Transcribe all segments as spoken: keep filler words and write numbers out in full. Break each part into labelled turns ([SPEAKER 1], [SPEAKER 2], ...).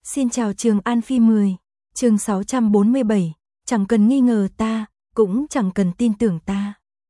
[SPEAKER 1] Xin chào Trường An Phi mười, chương sáu trăm bốn mươi bảy, chẳng cần nghi ngờ ta, cũng chẳng cần tin tưởng ta.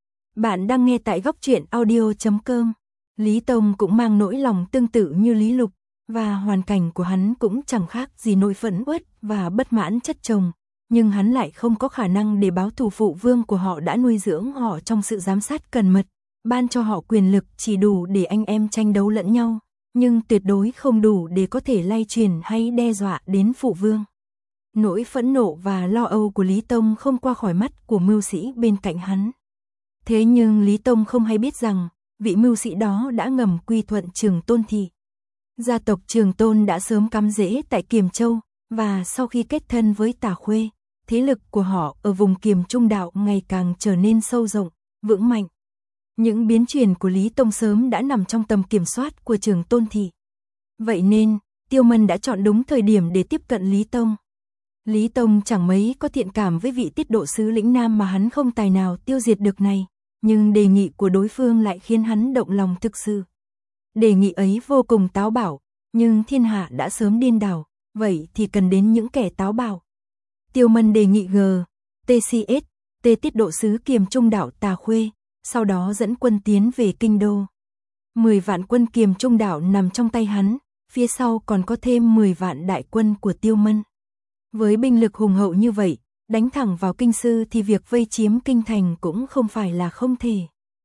[SPEAKER 1] Bạn đang nghe tại góc truyện audio chấm com. Lý Tông cũng mang nỗi lòng tương tự như Lý Lục, và hoàn cảnh của hắn cũng chẳng khác gì nỗi phẫn uất và bất mãn chất chồng, nhưng hắn lại không có khả năng để báo thù phụ vương của họ đã nuôi dưỡng họ trong sự giám sát cẩn mật, ban cho họ quyền lực chỉ đủ để anh em tranh đấu lẫn nhau, nhưng tuyệt đối không đủ để có thể lay truyền hay đe dọa đến phụ vương. Nỗi phẫn nộ và lo âu của Lý Tông không qua khỏi mắt của mưu sĩ bên cạnh hắn. Thế nhưng Lý Tông không hay biết rằng, vị mưu sĩ đó đã ngầm quy thuận Trường Tôn thị. Gia tộc Trường Tôn đã sớm cắm rễ tại Kiềm Châu, và sau khi kết thân với Tả Khuê, thế lực của họ ở vùng Kiềm Trung Đạo ngày càng trở nên sâu rộng, vững mạnh. Những biến chuyển của Lý Tông sớm đã nằm trong tầm kiểm soát của Trường Tôn thị. Vậy nên, Tiêu Mân đã chọn đúng thời điểm để tiếp cận Lý Tông. Lý Tông chẳng mấy có thiện cảm với vị tiết độ sứ lĩnh Nam mà hắn không tài nào tiêu diệt được này, nhưng đề nghị của đối phương lại khiến hắn động lòng thực sự. Đề nghị ấy vô cùng táo bạo, nhưng thiên hạ đã sớm điên đảo, vậy thì cần đến những kẻ táo bạo. Tiêu Mân đề nghị G, T C S, T tiết độ sứ Kiềm Trung Đạo Tà Khuê, sau đó dẫn quân tiến về kinh đô. mười vạn quân Kiềm Trung Đạo nằm trong tay hắn, phía sau còn có thêm mười vạn đại quân của Tiêu Mân. Với binh lực hùng hậu như vậy, đánh thẳng vào kinh sư thì việc vây chiếm kinh thành cũng không phải là không thể.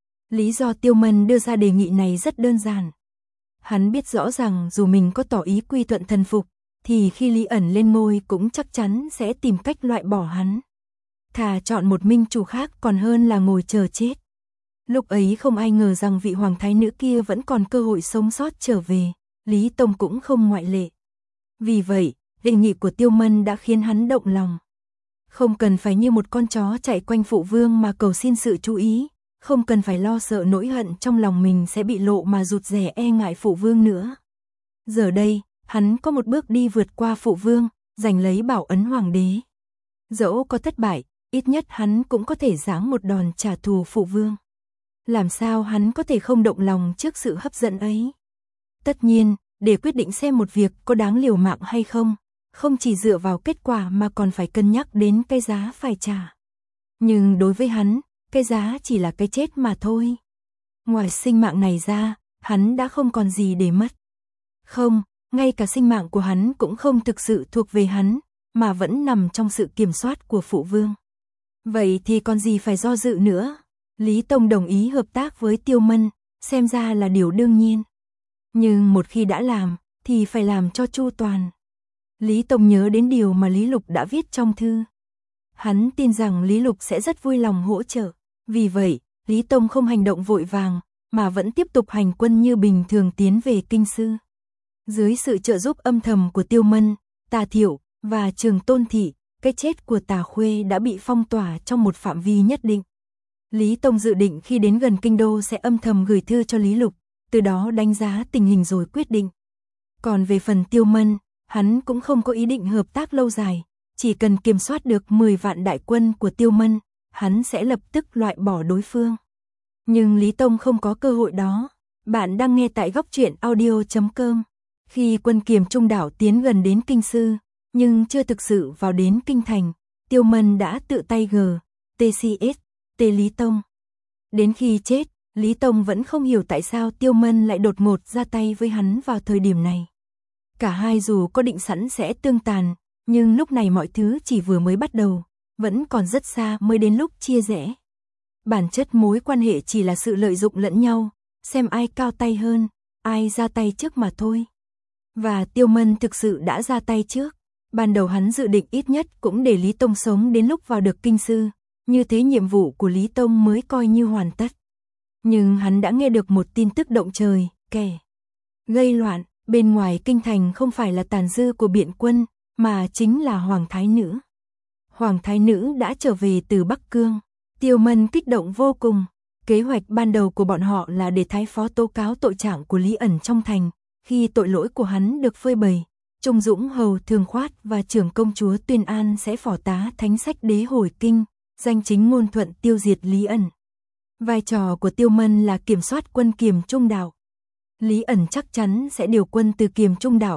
[SPEAKER 1] Lý do Tiêu Mân đưa ra đề nghị này rất đơn giản. Hắn biết rõ rằng dù mình có tỏ ý quy thuận thần phục, thì khi Lý ẩn lên ngôi cũng chắc chắn sẽ tìm cách loại bỏ hắn. Thà chọn một minh chủ khác còn hơn là ngồi chờ chết. Lúc ấy không ai ngờ rằng vị hoàng thái nữ kia vẫn còn cơ hội sống sót trở về, Lý Tông cũng không ngoại lệ. Vì vậy, đề nghị của Tiêu Mân đã khiến hắn động lòng. Không cần phải như một con chó chạy quanh phụ vương mà cầu xin sự chú ý, không cần phải lo sợ nỗi hận trong lòng mình sẽ bị lộ mà rụt rè e ngại phụ vương nữa. Giờ đây, hắn có một bước đi vượt qua phụ vương, giành lấy bảo ấn hoàng đế. Dẫu có thất bại, ít nhất hắn cũng có thể giáng một đòn trả thù phụ vương. Làm sao hắn có thể không động lòng trước sự hấp dẫn ấy? Tất nhiên, để quyết định xem một việc có đáng liều mạng hay không, không chỉ dựa vào kết quả mà còn phải cân nhắc đến cái giá phải trả. Nhưng đối với hắn, cái giá chỉ là cái chết mà thôi. Ngoài sinh mạng này ra, hắn đã không còn gì để mất. Không, ngay cả sinh mạng của hắn cũng không thực sự thuộc về hắn, mà vẫn nằm trong sự kiểm soát của phụ vương. Vậy thì còn gì phải do dự nữa? Lý Tông đồng ý hợp tác với Tiêu Mân, xem ra là điều đương nhiên. Nhưng một khi đã làm, thì phải làm cho chu toàn. Lý Tông nhớ đến điều mà Lý Lục đã viết trong thư. Hắn tin rằng Lý Lục sẽ rất vui lòng hỗ trợ. Vì vậy, Lý Tông không hành động vội vàng, mà vẫn tiếp tục hành quân như bình thường tiến về kinh sư. Dưới sự trợ giúp âm thầm của Tiêu Mân, Tà Thiệu và Trường Tôn thị, cái chết của Tà Khuê đã bị phong tỏa trong một phạm vi nhất định. Lý Tông dự định khi đến gần kinh đô sẽ âm thầm gửi thư cho Lý Lục, từ đó đánh giá tình hình rồi quyết định. Còn về phần Tiêu Mân, hắn cũng không có ý định hợp tác lâu dài, chỉ cần kiểm soát được mười vạn đại quân của Tiêu Mân, hắn sẽ lập tức loại bỏ đối phương. Nhưng Lý Tông không có cơ hội đó. Bạn đang nghe tại góc truyện audio chấm com. Khi quân Kiềm Trung Đạo tiến gần đến kinh sư, nhưng chưa thực sự vào đến kinh thành, Tiêu Mân đã tự tay g, T C S, T Lý Tông. Đến khi chết, Lý Tông vẫn không hiểu tại sao Tiêu Mân lại đột ngột ra tay với hắn vào thời điểm này. Cả hai dù có định sẵn sẽ tương tàn, nhưng lúc này mọi thứ chỉ vừa mới bắt đầu, vẫn còn rất xa mới đến lúc chia rẽ. Bản chất mối quan hệ chỉ là sự lợi dụng lẫn nhau, xem ai cao tay hơn, ai ra tay trước mà thôi. Và Tiêu Mân thực sự đã ra tay trước. Ban đầu hắn dự định ít nhất cũng để Lý Tông sống đến lúc vào được kinh sư, như thế nhiệm vụ của Lý Tông mới coi như hoàn tất. Nhưng hắn đã nghe được một tin tức động trời, kẻ gây loạn bên ngoài kinh thành không phải là tàn dư của biện quân, mà chính là Hoàng Thái Nữ. Hoàng Thái Nữ đã trở về từ Bắc Cương. Tiêu Mân kích động vô cùng. Kế hoạch ban đầu của bọn họ là để thái phó tố cáo tội trạng của Lý ẩn trong thành. Khi tội lỗi của hắn được phơi bày, Trung Dũng Hầu Thường Khoát và trưởng công chúa Tuyên An sẽ phò tá thánh sách đế hồi kinh, danh chính ngôn thuận tiêu diệt Lý ẩn. Vai trò của Tiêu Mân là kiểm soát quân Kiềm Trung Đạo. Lý ẩn chắc chắn sẽ điều quân từ Kiềm Trung Đạo,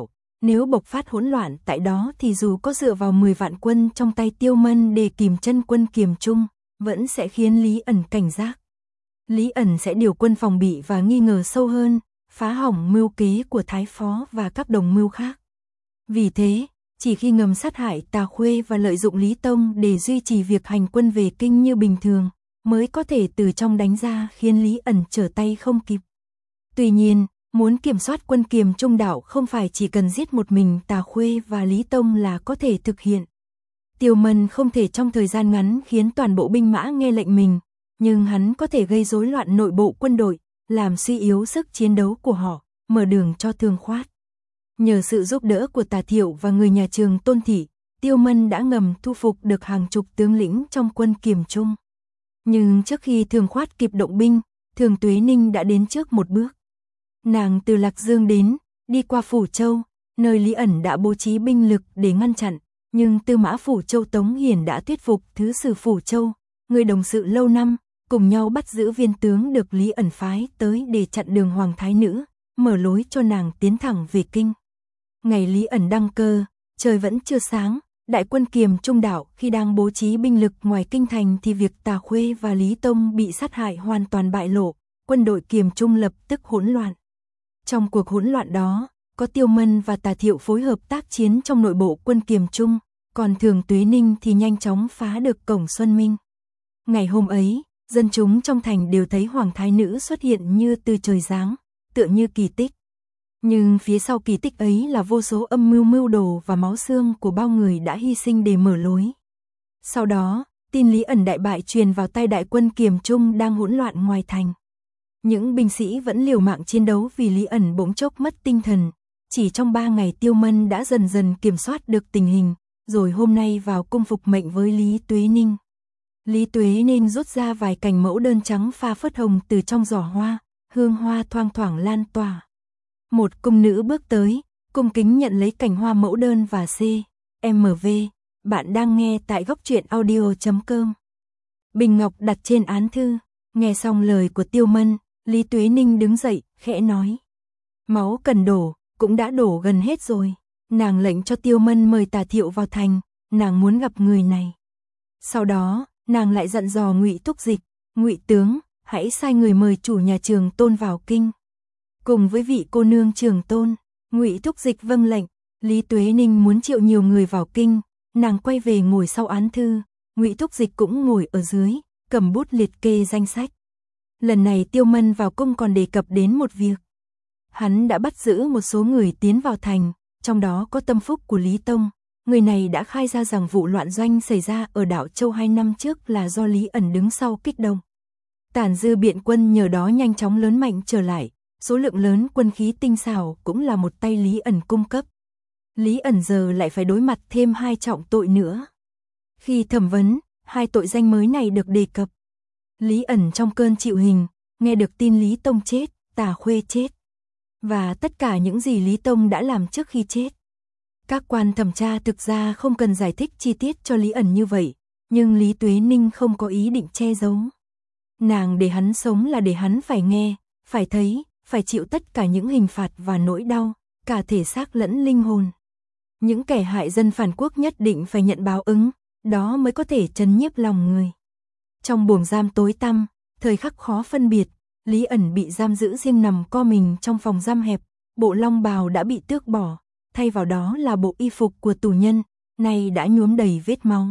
[SPEAKER 1] Nếu bộc phát hỗn loạn tại đó thì dù có dựa vào mười vạn quân trong tay Tiêu Mân để kìm chân quân Kiềm Trung, vẫn sẽ khiến Lý ẩn cảnh giác. Lý ẩn sẽ điều quân phòng bị và nghi ngờ sâu hơn, phá hỏng mưu kế của Thái Phó và các đồng mưu khác. Vì thế, chỉ khi ngầm sát hại Tà Khuê và lợi dụng Lý Tông để duy trì việc hành quân về kinh như bình thường, mới có thể từ trong đánh ra khiến Lý ẩn trở tay không kịp. Tuy nhiên, muốn kiểm soát quân Kiềm Trung đảo không phải chỉ cần giết một mình Tà Khuê và Lý Tông là có thể thực hiện. Tiêu Mân không thể trong thời gian ngắn khiến toàn bộ binh mã nghe lệnh mình, nhưng hắn có thể gây rối loạn nội bộ quân đội, làm suy yếu sức chiến đấu của họ, mở đường cho Thương Khoát. Nhờ sự giúp đỡ của Tà Thiệu và người nhà Trường Tôn Thị, Tiêu Mân đã ngầm thu phục được hàng chục tướng lĩnh trong quân Kiềm Trung. Nhưng trước khi Thương Khoát kịp động binh, Thường Tuế Ninh đã đến trước một bước. Nàng từ Lạc Dương đến, đi qua Phủ Châu, nơi Lý ẩn đã bố trí binh lực để ngăn chặn, nhưng Tư Mã Phủ Châu Tống Hiền đã thuyết phục Thứ sử Phủ Châu, người đồng sự lâu năm, cùng nhau bắt giữ viên tướng được Lý ẩn phái tới để chặn đường Hoàng Thái Nữ, mở lối cho nàng tiến thẳng về kinh. Ngày Lý ẩn đăng cơ, trời vẫn chưa sáng, đại quân Kiềm Trung đảo khi đang bố trí binh lực ngoài kinh thành thì việc Tà Khuê và Lý Tông bị sát hại hoàn toàn bại lộ, quân đội Kiềm Trung lập tức hỗn loạn. Trong cuộc hỗn loạn đó, có Tiêu Mân và Tà Thiệu phối hợp tác chiến trong nội bộ quân Kiềm Trung, còn Thường Tuế Ninh thì nhanh chóng phá được cổng Xuân Minh. Ngày hôm ấy, dân chúng trong thành đều thấy Hoàng Thái Nữ xuất hiện như từ trời giáng, tựa như kỳ tích. Nhưng phía sau kỳ tích ấy là vô số âm mưu mưu đồ và máu xương của bao người đã hy sinh để mở lối. Sau đó, tin Lý ẩn đại bại truyền vào tay đại quân Kiềm Trung đang hỗn loạn ngoài thành. Những binh sĩ vẫn liều mạng chiến đấu vì Lý ẩn bỗng chốc mất tinh thần. Chỉ trong ba ngày Tiêu Mân đã dần dần kiểm soát được tình hình, rồi hôm nay vào cung phục mệnh với Lý Tuế Ninh. Lý Tuế Ninh rút ra vài cành mẫu đơn trắng pha phớt hồng từ trong giỏ hoa, hương hoa thoang thoảng lan tỏa. Một cung nữ bước tới, cung kính nhận lấy cành hoa mẫu đơn và C. M V. Bạn đang nghe tại góc truyện audio chấm com. Bình ngọc đặt trên án thư, nghe xong lời của Tiêu Mân, Lý Tuế Ninh đứng dậy, khẽ nói. Máu cần đổ, cũng đã đổ gần hết rồi. Nàng lệnh cho Tiêu Mân mời Tà Thiệu vào thành, nàng muốn gặp người này. Sau đó, nàng lại dặn dò Ngụy Thúc Dịch, Ngụy tướng, hãy sai người mời chủ nhà Trường Tôn vào kinh. Cùng với vị cô nương Trường Tôn, Ngụy Thúc Dịch vâng lệnh, Lý Tuế Ninh muốn triệu nhiều người vào kinh, nàng quay về ngồi sau án thư, Ngụy Thúc Dịch cũng ngồi ở dưới, cầm bút liệt kê danh sách. Lần này Tiêu Mân vào cung còn đề cập đến một việc. Hắn đã bắt giữ một số người tiến vào thành, trong đó có tâm phúc của Lý Tông. Người này đã khai ra rằng vụ loạn doanh xảy ra ở đảo Châu hai năm trước là do Lý ẩn đứng sau kích động. Tàn dư biện quân nhờ đó nhanh chóng lớn mạnh trở lại, số lượng lớn quân khí tinh xảo cũng là một tay Lý ẩn cung cấp. Lý ẩn giờ lại phải đối mặt thêm hai trọng tội nữa. Khi thẩm vấn, hai tội danh mới này được đề cập. Lý ẩn trong cơn chịu hình, nghe được tin Lý Tông chết, Tà Khuê chết. Và tất cả những gì Lý Tông đã làm trước khi chết. Các quan thẩm tra thực ra không cần giải thích chi tiết cho Lý ẩn như vậy, nhưng Lý Tuế Ninh không có ý định che giấu. Nàng để hắn sống là để hắn phải nghe, phải thấy, phải chịu tất cả những hình phạt và nỗi đau, cả thể xác lẫn linh hồn. Những kẻ hại dân phản quốc nhất định phải nhận báo ứng, đó mới có thể trấn nhiếp lòng người. Trong buồng giam tối tăm, thời khắc khó phân biệt, Lý ẩn bị giam giữ riêng nằm co mình trong phòng giam hẹp, bộ long bào đã bị tước bỏ, thay vào đó là bộ y phục của tù nhân, nay đã nhuốm đầy vết máu.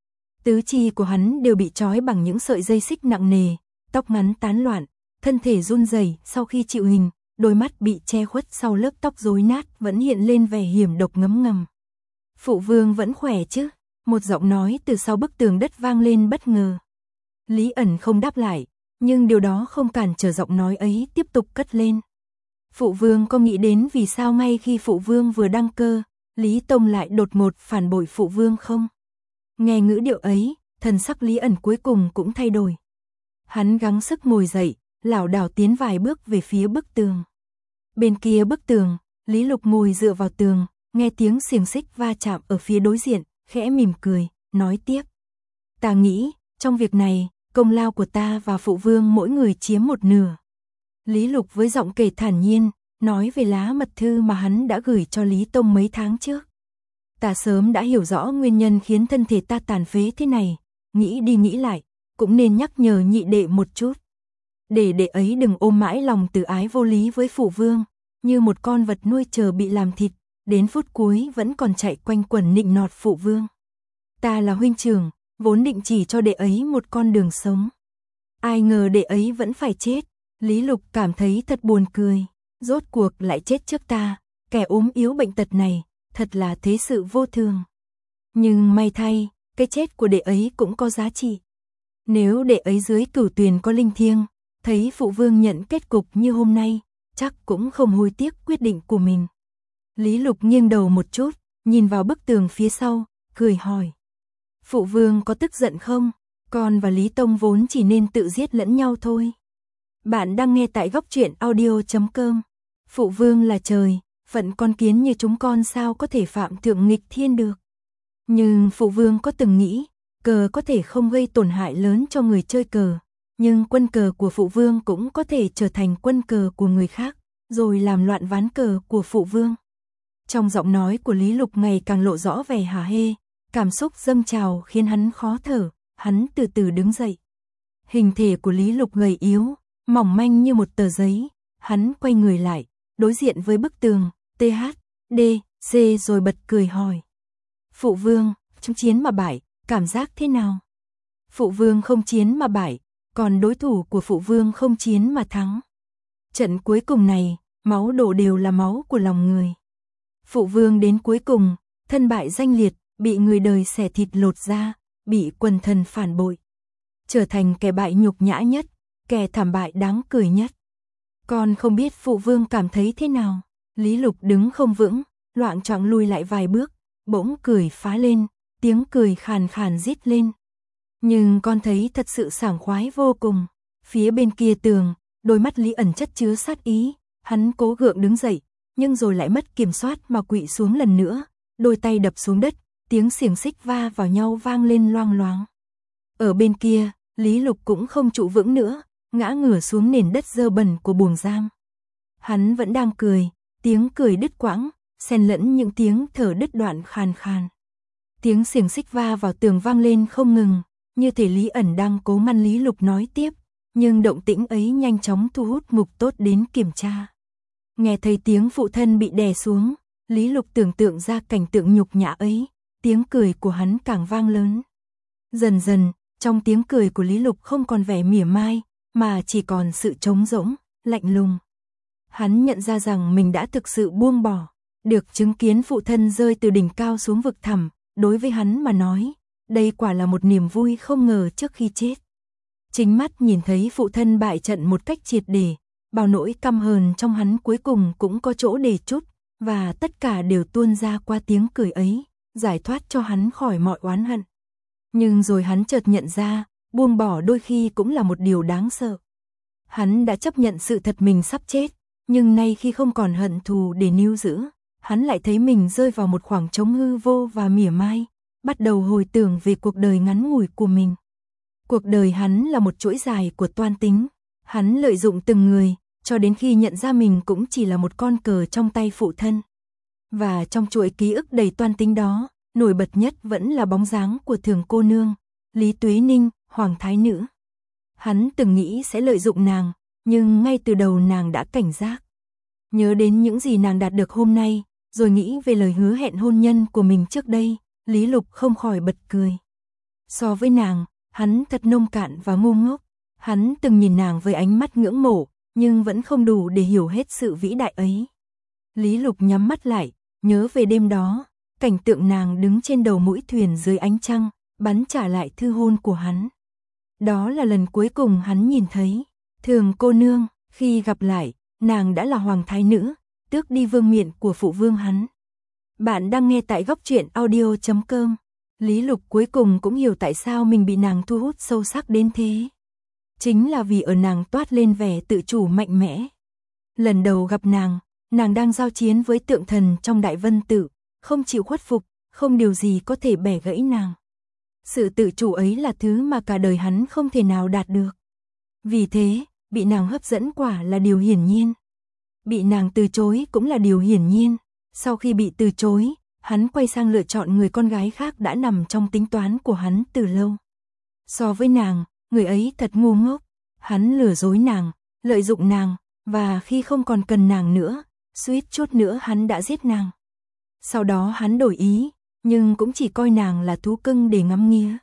[SPEAKER 1] Tứ chi của hắn đều bị trói bằng những sợi dây xích nặng nề, tóc ngắn tán loạn, thân thể run rẩy sau khi chịu hình, đôi mắt bị che khuất sau lớp tóc rối nát vẫn hiện lên vẻ hiểm độc ngấm ngầm. Phụ vương vẫn khỏe chứ? Một giọng nói từ sau bức tường đất vang lên bất ngờ. Lý ẩn không đáp lại, nhưng điều đó không cản trở giọng nói ấy tiếp tục cất lên. Phụ vương có nghĩ đến vì sao ngay khi phụ vương vừa đăng cơ, Lý Tông lại đột ngột phản bội phụ vương không? Nghe ngữ điệu ấy, thần sắc Lý ẩn cuối cùng cũng thay đổi. Hắn gắng sức ngồi dậy, lảo đảo tiến vài bước về phía bức tường. Bên kia bức tường, Lý Lục ngồi dựa vào tường, nghe tiếng xiềng xích va chạm ở phía đối diện, khẽ mỉm cười, nói tiếp. Ta nghĩ, trong việc này, công lao của ta và phụ vương mỗi người chiếm một nửa. Lý Lục với giọng kể thản nhiên, nói về lá mật thư mà hắn đã gửi cho Lý Tông mấy tháng trước. Ta sớm đã hiểu rõ nguyên nhân khiến thân thể ta tàn phế thế này, nghĩ đi nghĩ lại, cũng nên nhắc nhở nhị đệ một chút. Để đệ ấy đừng ôm mãi lòng từ ái vô lý với phụ vương, như một con vật nuôi chờ bị làm thịt, đến phút cuối vẫn còn chạy quanh quẩn nịnh nọt phụ vương. Ta là huynh trưởng, vốn định chỉ cho đệ ấy một con đường sống. Ai ngờ đệ ấy vẫn phải chết, Lý Lục cảm thấy thật buồn cười, rốt cuộc lại chết trước ta, kẻ ốm yếu bệnh tật này, thật là thế sự vô thường. Nhưng may thay, cái chết của đệ ấy cũng có giá trị. Nếu đệ ấy dưới cửu tuyền có linh thiêng, thấy phụ vương nhận kết cục như hôm nay, chắc cũng không hối tiếc quyết định của mình. Lý Lục nghiêng đầu một chút, nhìn vào bức tường phía sau, cười hỏi. Phụ vương có tức giận không? Con và Lý Tông vốn chỉ nên tự giết lẫn nhau thôi. Bạn đang nghe tại góc truyện audio chấm com. Phụ vương là trời, phận con kiến như chúng con sao có thể phạm thượng nghịch thiên được. Nhưng phụ vương có từng nghĩ, cờ có thể không gây tổn hại lớn cho người chơi cờ, nhưng quân cờ của phụ vương cũng có thể trở thành quân cờ của người khác, rồi làm loạn ván cờ của phụ vương. Trong giọng nói của Lý Lục ngày càng lộ rõ vẻ hả hê, cảm xúc dâng trào khiến hắn khó thở, hắn từ từ đứng dậy. Hình thể của Lý Lục gầy yếu, mỏng manh như một tờ giấy, hắn quay người lại, đối diện với bức tường, tê hát, đê, xê rồi bật cười hỏi. Phụ vương, trong chiến mà bại, cảm giác thế nào? Phụ vương không chiến mà bại, còn đối thủ của phụ vương không chiến mà thắng. Trận cuối cùng này, máu đổ đều là máu của lòng người. Phụ vương đến cuối cùng, thân bại danh liệt, bị người đời xẻ thịt lột da, bị quần thần phản bội. Trở thành kẻ bại nhục nhã nhất, kẻ thảm bại đáng cười nhất. Con không biết phụ vương cảm thấy thế nào? Lý Lục đứng không vững, loạng choạng lùi lại vài bước, bỗng cười phá lên, tiếng cười khàn khàn rít lên. Nhưng con thấy thật sự sảng khoái vô cùng. Phía bên kia tường, đôi mắt Lý ẩn chất chứa sát ý, hắn cố gượng đứng dậy, nhưng rồi lại mất kiểm soát mà quỵ xuống lần nữa, đôi tay đập xuống đất, tiếng xiềng xích va vào nhau vang lên loang loáng. Ở bên kia, Lý Lục cũng không trụ vững nữa, ngã ngửa xuống nền đất dơ bẩn của buồng giam. Hắn vẫn đang cười, tiếng cười đứt quãng, xen lẫn những tiếng thở đứt đoạn khàn khàn. Tiếng xiềng xích va vào tường vang lên không ngừng, như thể Lý ẩn đang cố ngăn Lý Lục nói tiếp, nhưng động tĩnh ấy nhanh chóng thu hút Ngục Tốt đến kiểm tra. Nghe thấy tiếng phụ thân bị đè xuống, Lý Lục tưởng tượng ra cảnh tượng nhục nhã ấy, tiếng cười của hắn càng vang lớn. Dần dần, trong tiếng cười của Lý Lục không còn vẻ mỉa mai, mà chỉ còn sự trống rỗng, lạnh lùng. Hắn nhận ra rằng mình đã thực sự buông bỏ, được chứng kiến phụ thân rơi từ đỉnh cao xuống vực thẳm, đối với hắn mà nói, đây quả là một niềm vui không ngờ trước khi chết. Chính mắt nhìn thấy phụ thân bại trận một cách triệt để, bao nỗi căm hờn trong hắn cuối cùng cũng có chỗ để trút, và tất cả đều tuôn ra qua tiếng cười ấy, giải thoát cho hắn khỏi mọi oán hận. Nhưng rồi hắn chợt nhận ra, buông bỏ đôi khi cũng là một điều đáng sợ. Hắn đã chấp nhận sự thật mình sắp chết, nhưng nay khi không còn hận thù để níu giữ, hắn lại thấy mình rơi vào một khoảng trống hư vô và mỉa mai, bắt đầu hồi tưởng về cuộc đời ngắn ngủi của mình. Cuộc đời hắn là một chuỗi dài của toan tính, hắn lợi dụng từng người, cho đến khi nhận ra mình cũng chỉ là một con cờ trong tay phụ thân. Và trong chuỗi ký ức đầy toan tính đó, nổi bật nhất vẫn là bóng dáng của Thường cô nương, Lý Tuế Ninh, hoàng thái nữ. Hắn từng nghĩ sẽ lợi dụng nàng, nhưng ngay từ đầu nàng đã cảnh giác. Nhớ đến những gì nàng đạt được hôm nay, rồi nghĩ về lời hứa hẹn hôn nhân của mình trước đây, Lý Lục không khỏi bật cười. So với nàng, hắn thật nông cạn và ngu ngốc. Hắn từng nhìn nàng với ánh mắt ngưỡng mộ, nhưng vẫn không đủ để hiểu hết sự vĩ đại ấy. Lý Lục nhắm mắt lại, nhớ về đêm đó, cảnh tượng nàng đứng trên đầu mũi thuyền dưới ánh trăng, bắn trả lại thư hôn của hắn. Đó là lần cuối cùng hắn nhìn thấy Thường cô nương, khi gặp lại, nàng đã là hoàng thái nữ, tước đi vương miện của phụ vương hắn. Bạn đang nghe tại góc truyện audio chấm com. Lý Lục cuối cùng cũng hiểu tại sao mình bị nàng thu hút sâu sắc đến thế. Chính là vì ở nàng toát lên vẻ tự chủ mạnh mẽ. Lần đầu gặp nàng, nàng đang giao chiến với tượng thần trong Đại Vân Tự, không chịu khuất phục, không điều gì có thể bẻ gãy nàng. Sự tự chủ ấy là thứ mà cả đời hắn không thể nào đạt được. Vì thế, bị nàng hấp dẫn quả là điều hiển nhiên. Bị nàng từ chối cũng là điều hiển nhiên. Sau khi bị từ chối, hắn quay sang lựa chọn người con gái khác đã nằm trong tính toán của hắn từ lâu. So với nàng, người ấy thật ngu ngốc. Hắn lừa dối nàng, lợi dụng nàng, và khi không còn cần nàng nữa, suýt chút nữa hắn đã giết nàng. Sau đó hắn đổi ý, nhưng cũng chỉ coi nàng là thú cưng để ngắm nghía.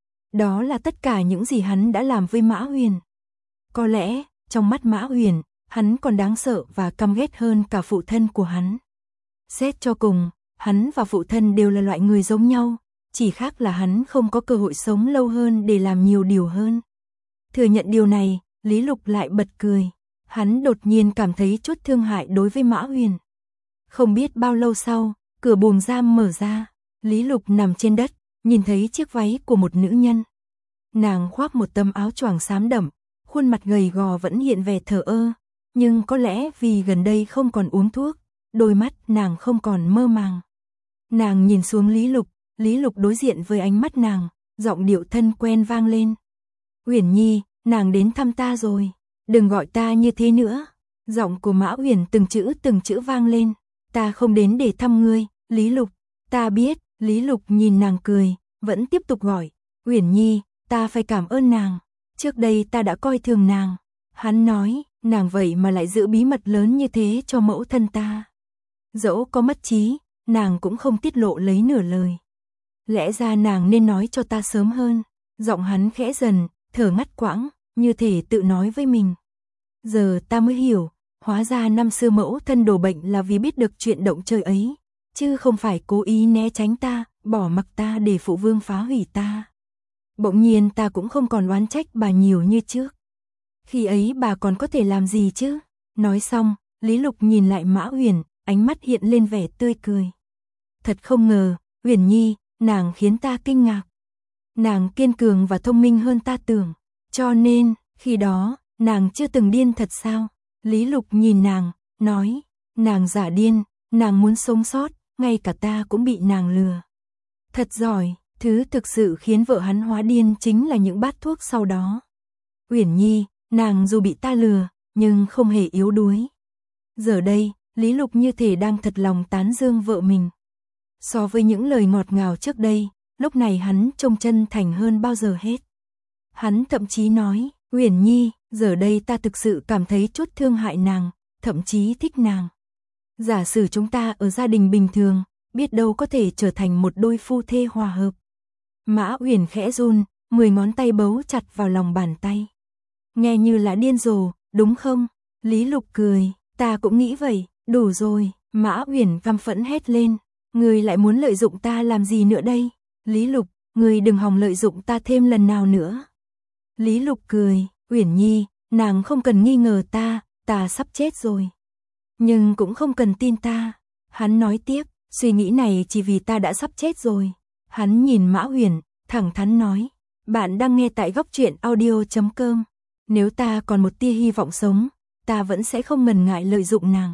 [SPEAKER 1] Đó là tất cả những gì hắn đã làm với Mã Huyền. Có lẽ, trong mắt Mã Huyền, hắn còn đáng sợ và căm ghét hơn cả phụ thân của hắn. Xét cho cùng, hắn và phụ thân đều là loại người giống nhau, chỉ khác là hắn không có cơ hội sống lâu hơn để làm nhiều điều hơn. Thừa nhận điều này, Lý Lục lại bật cười. Hắn đột nhiên cảm thấy chút thương hại đối với Mã Huyền. Không biết bao lâu sau, cửa buồng giam mở ra, Lý Lục nằm trên đất, nhìn thấy chiếc váy của một nữ nhân. Nàng khoác một tấm áo choàng xám đậm, khuôn mặt gầy gò vẫn hiện vẻ thờ ơ, nhưng có lẽ vì gần đây không còn uống thuốc, đôi mắt nàng không còn mơ màng. Nàng nhìn xuống Lý Lục, Lý Lục đối diện với ánh mắt nàng, giọng điệu thân quen vang lên. Uyển Nhi, nàng đến thăm ta rồi, đừng gọi ta như thế nữa. Giọng của Mã Uyển từng chữ từng chữ vang lên. Ta không đến để thăm ngươi, Lý Lục. Ta biết. Lý Lục nhìn nàng cười, vẫn tiếp tục gọi. Uyển Nhi, ta phải cảm ơn nàng. Trước đây ta đã coi thường nàng. Hắn nói, nàng vậy mà lại giữ bí mật lớn như thế cho mẫu thân ta. Dẫu có mất trí, nàng cũng không tiết lộ lấy nửa lời. Lẽ ra nàng nên nói cho ta sớm hơn. Giọng hắn khẽ dần, thở ngắt quãng, như thể tự nói với mình. Giờ ta mới hiểu, hóa ra năm xưa mẫu thân đổ bệnh là vì biết được chuyện động trời ấy, chứ không phải cố ý né tránh ta, bỏ mặc ta để phụ vương phá hủy ta. Bỗng nhiên ta cũng không còn oán trách bà nhiều như trước. Khi ấy bà còn có thể làm gì chứ? Nói xong, Lý Lục nhìn lại Mã Huyền, ánh mắt hiện lên vẻ tươi cười. Thật không ngờ, Huyền Nhi, nàng khiến ta kinh ngạc. Nàng kiên cường và thông minh hơn ta tưởng. Cho nên, khi đó, nàng chưa từng điên thật sao? Lý Lục nhìn nàng, nói, nàng giả điên, nàng muốn sống sót, ngay cả ta cũng bị nàng lừa. Thật giỏi, thứ thực sự khiến vợ hắn hóa điên chính là những bát thuốc sau đó. Uyển Nhi, nàng dù bị ta lừa, nhưng không hề yếu đuối. Giờ đây, Lý Lục như thể đang thật lòng tán dương vợ mình. So với những lời ngọt ngào trước đây, lúc này hắn trông chân thành hơn bao giờ hết. Hắn thậm chí nói, Uyển Nhi, giờ đây ta thực sự cảm thấy chút thương hại nàng, thậm chí thích nàng. Giả sử chúng ta ở gia đình bình thường, biết đâu có thể trở thành một đôi phu thê hòa hợp. Mã Uyển khẽ run, mười ngón tay bấu chặt vào lòng bàn tay. Nghe như là điên rồ, đúng không? Lý Lục cười, ta cũng nghĩ vậy, đủ rồi. Mã Uyển căm phẫn hét lên, ngươi lại muốn lợi dụng ta làm gì nữa đây? Lý Lục, ngươi đừng hòng lợi dụng ta thêm lần nào nữa. Lý Lục cười, Uyển Nhi, nàng không cần nghi ngờ ta, ta sắp chết rồi. Nhưng cũng không cần tin ta. Hắn nói tiếp, suy nghĩ này chỉ vì ta đã sắp chết rồi. Hắn nhìn Mã Huyền, thẳng thắn nói, bạn đang nghe tại góc truyện audio chấm com. Nếu ta còn một tia hy vọng sống, ta vẫn sẽ không ngần ngại lợi dụng nàng.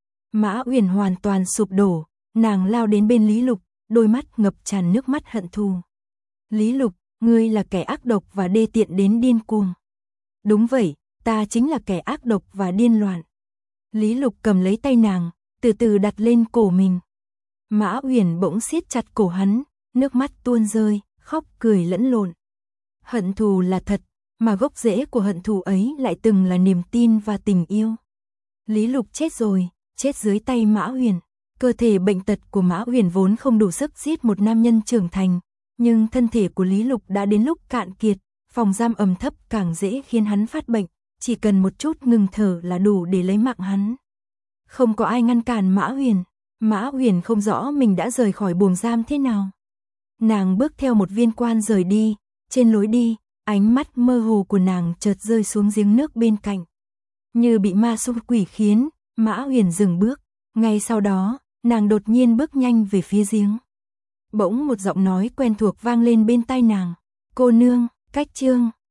[SPEAKER 1] Mã Huyền hoàn toàn sụp đổ, nàng lao đến bên Lý Lục, đôi mắt ngập tràn nước mắt hận thù. Lý Lục, ngươi là kẻ ác độc và đê tiện đến điên cuồng. Đúng vậy, ta chính là kẻ ác độc và điên loạn. Lý Lục cầm lấy tay nàng, từ từ đặt lên cổ mình. Mã Huyền bỗng siết chặt cổ hắn, nước mắt tuôn rơi, khóc cười lẫn lộn. Hận thù là thật, mà gốc rễ của hận thù ấy lại từng là niềm tin và tình yêu. Lý Lục chết rồi, chết dưới tay Mã Huyền. Cơ thể bệnh tật của Mã Huyền vốn không đủ sức giết một nam nhân trưởng thành, nhưng thân thể của Lý Lục đã đến lúc cạn kiệt, phòng giam ẩm thấp càng dễ khiến hắn phát bệnh, chỉ cần một chút ngừng thở là đủ để lấy mạng hắn. Không có ai ngăn cản Mã Huyền, Mã Huyền không rõ mình đã rời khỏi buồng giam thế nào. Nàng bước theo một viên quan rời đi, trên lối đi, ánh mắt mơ hồ của nàng chợt rơi xuống giếng nước bên cạnh. Như bị ma xui quỷ khiến, Mã Huyền dừng bước, ngay sau đó, nàng đột nhiên bước nhanh về phía giếng. Bỗng một giọng nói quen thuộc vang lên bên tai nàng, cô nương, cách chương.